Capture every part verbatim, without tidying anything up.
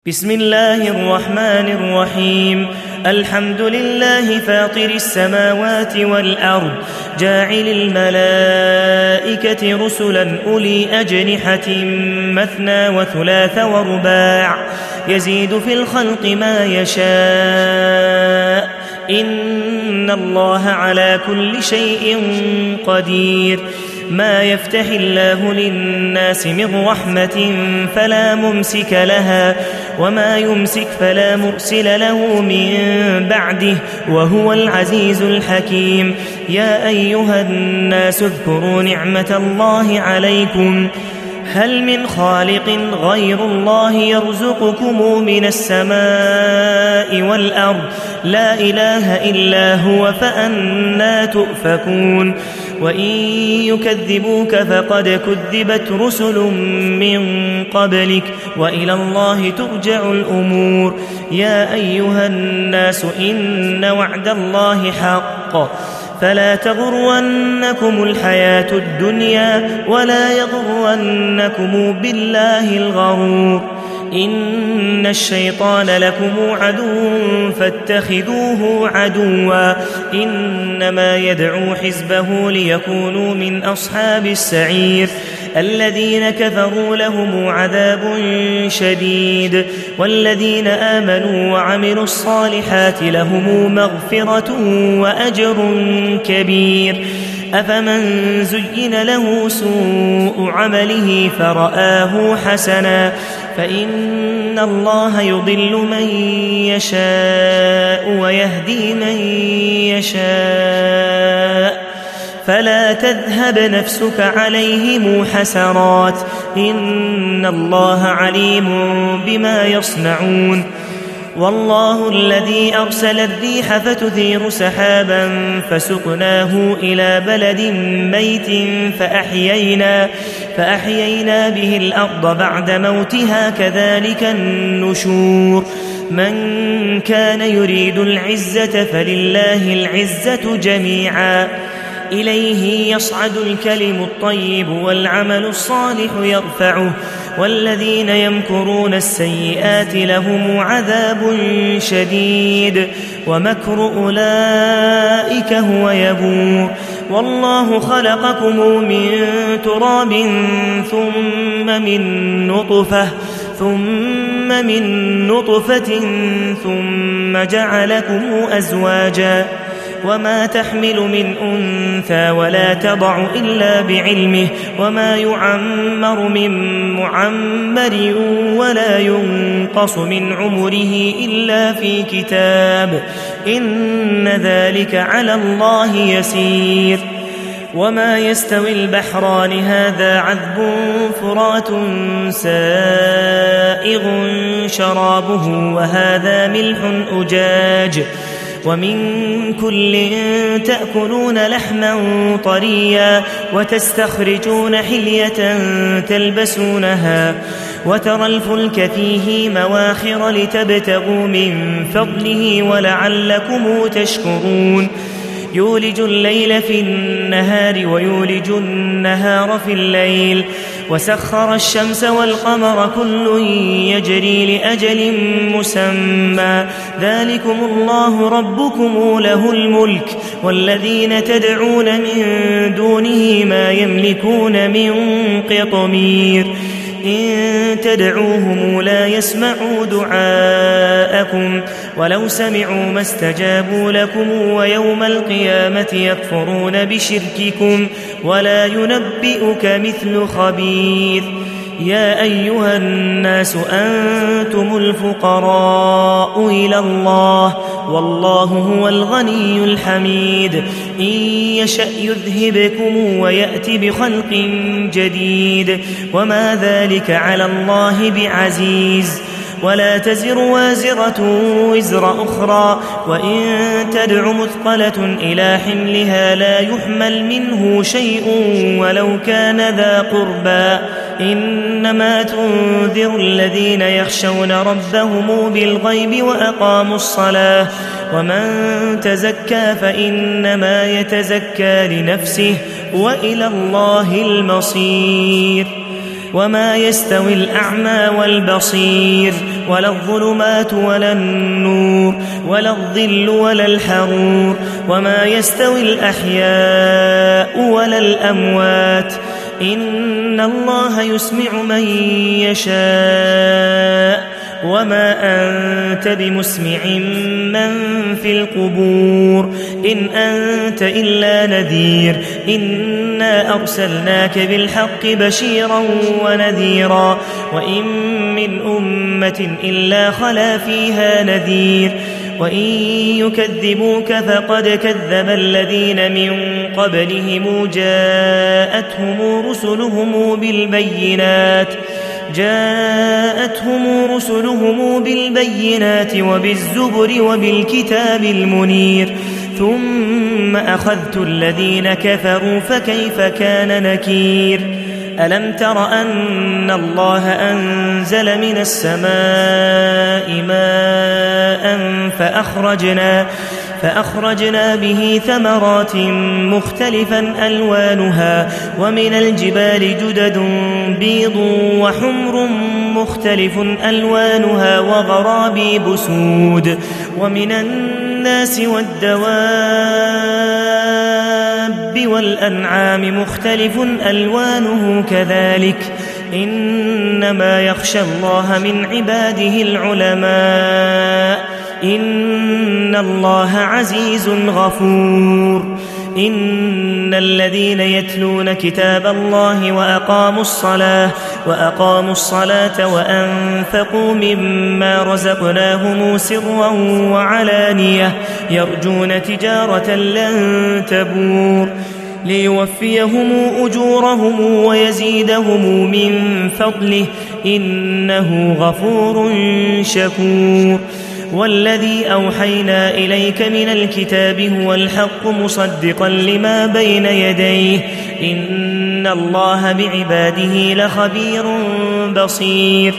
بسم الله الرحمن الرحيم. الحمد لله فاطر السماوات والأرض جاعل الملائكة رسلا أولي أجنحة مثنى وثلاث ورباع يزيد في الخلق ما يشاء إن الله على كل شيء قدير. ما يفتح الله للناس من رحمة فلا ممسك لها وما يمسك فلا مرسل له من بعده وهو العزيز الحكيم. يا أيها الناس اذكروا نعمة الله عليكم هل من خالق غير الله يرزقكم من السماء والأرض لا إله إلا هو فأنى تؤفكون. وإن يكذبوك فقد كذبت رسل من قبلك وإلى الله ترجع الأمور. يا أيها الناس إن وعد الله حق فلا تغرنكم الحياة الدنيا ولا يغرنكم بالله الغرور. إن الشيطان لكم عدو فاتخذوه عدوا إنما يدعو حزبه ليكونوا من أصحاب السعير. الذين كفروا لهم عذاب شديد والذين آمنوا وعملوا الصالحات لهم مغفرة وأجر كبير. أفمن زين له سوء عمله فرآه حسنا فإن الله يضل من يشاء ويهدي من يشاء فلا تذهب نفسك عليهم حسرات إن الله عليم بما يصنعون. والله الذي أرسل الريح فتثير سحابا فسقناه إلى بلد ميت فأحيينا, فأحيينا به الأرض بعد موتها كذلك النشور. من كان يريد العزة فلله العزة جميعا إليه يصعد الكلم الطيب والعمل الصالح يرفعه والذين يمكرون السيئات لهم عذاب شديد ومكر أولئك هو يبور. والله خلقكم من تراب ثم من نطفة ثم من نطفة ثم جعلكم أزواجا وما تحمل من أنثى ولا تضع إلا بعلمه وما يعمر من معمر ولا ينقص من عمره إلا في كتاب إن ذلك على الله يسير. وما يستوي البحران هذا عذب فرات سائغ شرابه وهذا ملح أجاج ومن كل تأكلون لحما طريا وتستخرجون حلية تلبسونها وترى الفلك فيه مواخر لتبتغوا من فضله ولعلكم تشكرون. يولج الليل في النهار ويولج النهار في الليل وسخر الشمس والقمر كل يجري لأجل مسمى ذلكم الله ربكم له الملك والذين تدعون من دونه ما يملكون من قطمير. إن تدعوهم لا يسمعوا دعاءكم ولو سمعوا ما استجابوا لكم ويوم القيامة يكفرون بشرككم ولا ينبئك مثل خبير. يا أيها الناس أنتم الفقراء إلى الله والله هو الغني الحميد. إن يشأ يذهبكم ويأتي بخلق جديد وما ذلك على الله بعزيز. ولا تزر وازرة وزر أخرى وإن تدع مثقلة إلى حملها لا يحمل منه شيء ولو كان ذا قربى إنما تنذر الذين يخشون ربهم بالغيب وأقاموا الصلاة ومن تزكى فإنما يتزكى لنفسه وإلى الله المصير. وما يستوي الأعمى والبصير ولا الظلمات ولا النور ولا الظل ولا الحرور وما يستوي الأحياء ولا الأموات إن الله يسمع من يشاء وما أنت بمسمع من في القبور إن أنت إلا نذير إنا أرسلناك بالحق بشيرا ونذيرا وإن من أمة إلا خلا فيها نذير وإن يكذبوك فقد كذب الذين من قبلهم جاءتهم رسلهم بالبينات جاءتهم رسلهم بالبينات وبالزبر وبالكتاب المنير ثم أخذت الذين كفروا فكيف كان نكير ألم تر أن الله أنزل من السماء ماء فأخرجنا فأخرجنا به ثمرات مختلفا ألوانها ومن الجبال جدد بيض وحمر مختلف ألوانها وغرابيب سود ومن الناس والدواب والأنعام مختلف ألوانه كذلك إنما يخشى الله من عباده العلماء إن الله عزيز غفور إن الذين يتلون كتاب الله وأقاموا الصلاة وأقاموا الصلاة وأنفقوا مما رزقناهم سرا وعلانية يرجون تجارة لن تبور ليوفيهم أجورهم ويزيدهم من فضله إنه غفور شكور والذي أوحينا إليك من الكتاب هو الحق مصدقا لما بين يديه إن الله بعباده لخبير بصير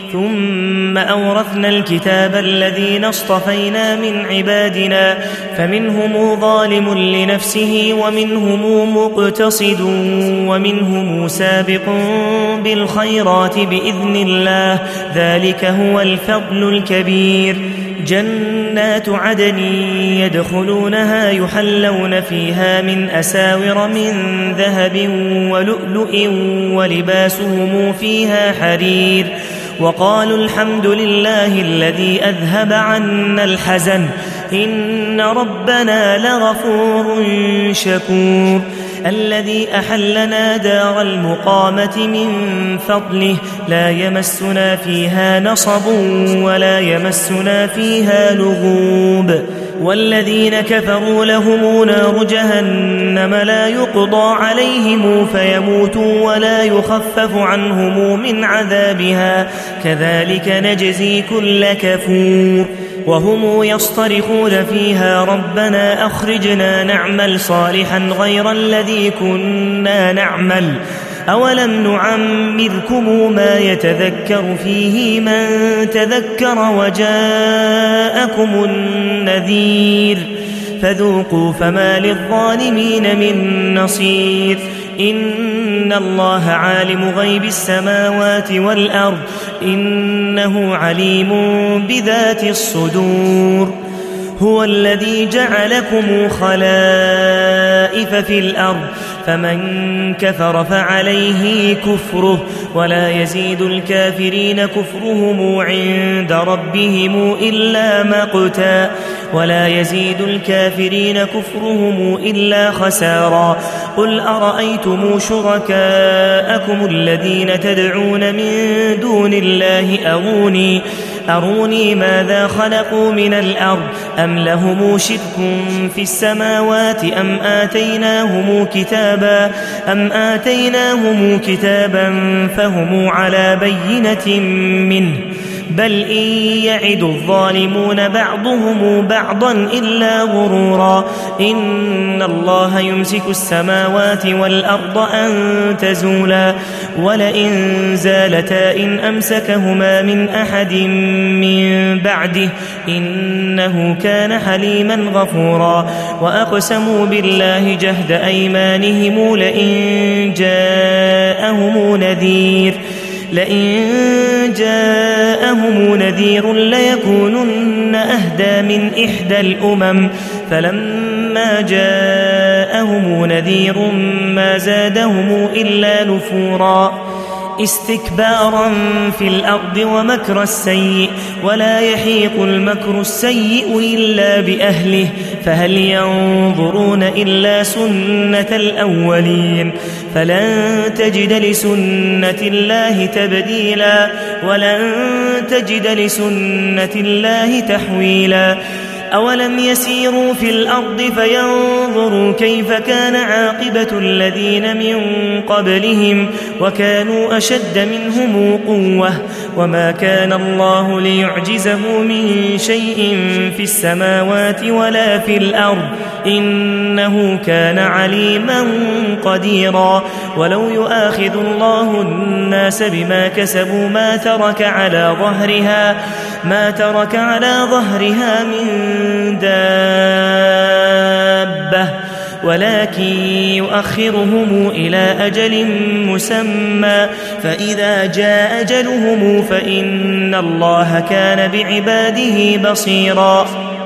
ثم أورثنا الكتاب الذين اصطفينا من عبادنا فمنهم ظالم لنفسه ومنهم مقتصد ومنهم سابق بالخيرات بإذن الله ذلك هو الفضل الكبير جنات عدن يدخلونها يحلون فيها من أساور من ذهب ولؤلؤ ولباسهم فيها حرير وقالوا الحمد لله الذي أذهب عنا الحزن إن ربنا لغفور شكور الذي أحلنا دار المقامة من فضله لا يمسنا فيها نصب ولا يمسنا فيها لغوب والذين كفروا لهم نار جهنم لا يقضى عليهم فيموتوا ولا يخفف عنهم من عذابها كذلك نجزي كل كفور وهم يصطرخون فيها ربنا أخرجنا نعمل صالحا غير الذي كنا نعمل أولم نعمركم ما يتذكر فيه من تذكر وجاءكم النذير فذوقوا فما للظالمين من نصير إن الله عالم غيب السماوات والأرض إنه عليم بذات الصدور هو الذي جعلكم خلائف في الأرض فمن كفر فعليه كفره ولا يزيد الكافرين كفرهم عند ربهم إلا مقتا ولا يزيد الكافرين كفرهم إلا خسارا قل أرأيتم شركاءكم الذين تدعون من دون الله أروني أروني ماذا خلقوا من الأرض أم لهم شرك في السماوات أم آتيناهم كتابا أم آتيناهم كتابا فهم على بينة منه بل إن يعد الظالمون بعضهم بعضا إلا غرورا إن الله يمسك السماوات والأرض أن تزولا ولئن زالتا إن أمسكهما من أحد من بعده إنه كان حليما غفورا وأقسموا بالله جهد أيمانهم لئن جاءهم نذير لئن جاءهم نذير ليكونن أهدى من إحدى الأمم فلما جاءهم نذير ما زادهم إلا نفورا استكبارا في الأرض ومكر السيء ولا يحيق المكر السيء إلا بأهله فهل ينظرون إلا سنة الأولين فلن تجد لسنة الله تبديلا ولن تجد لسنة الله تحويلا أولم يسيروا في الأرض فينظروا كيف كان عاقبة الذين من قبلهم وكانوا أشد منهم قوة وما كان الله ليعجزه من شيء في السماوات ولا في الأرض إنه كان عليما قديرا ولو يؤاخذ الله الناس بما كسبوا ما ترك على ظهرها ما ترك على ظهرها من دابة ولكن يؤخرهم إلى أجل مسمى فإذا جاء أجلهم فإن الله كان بعباده بصيرا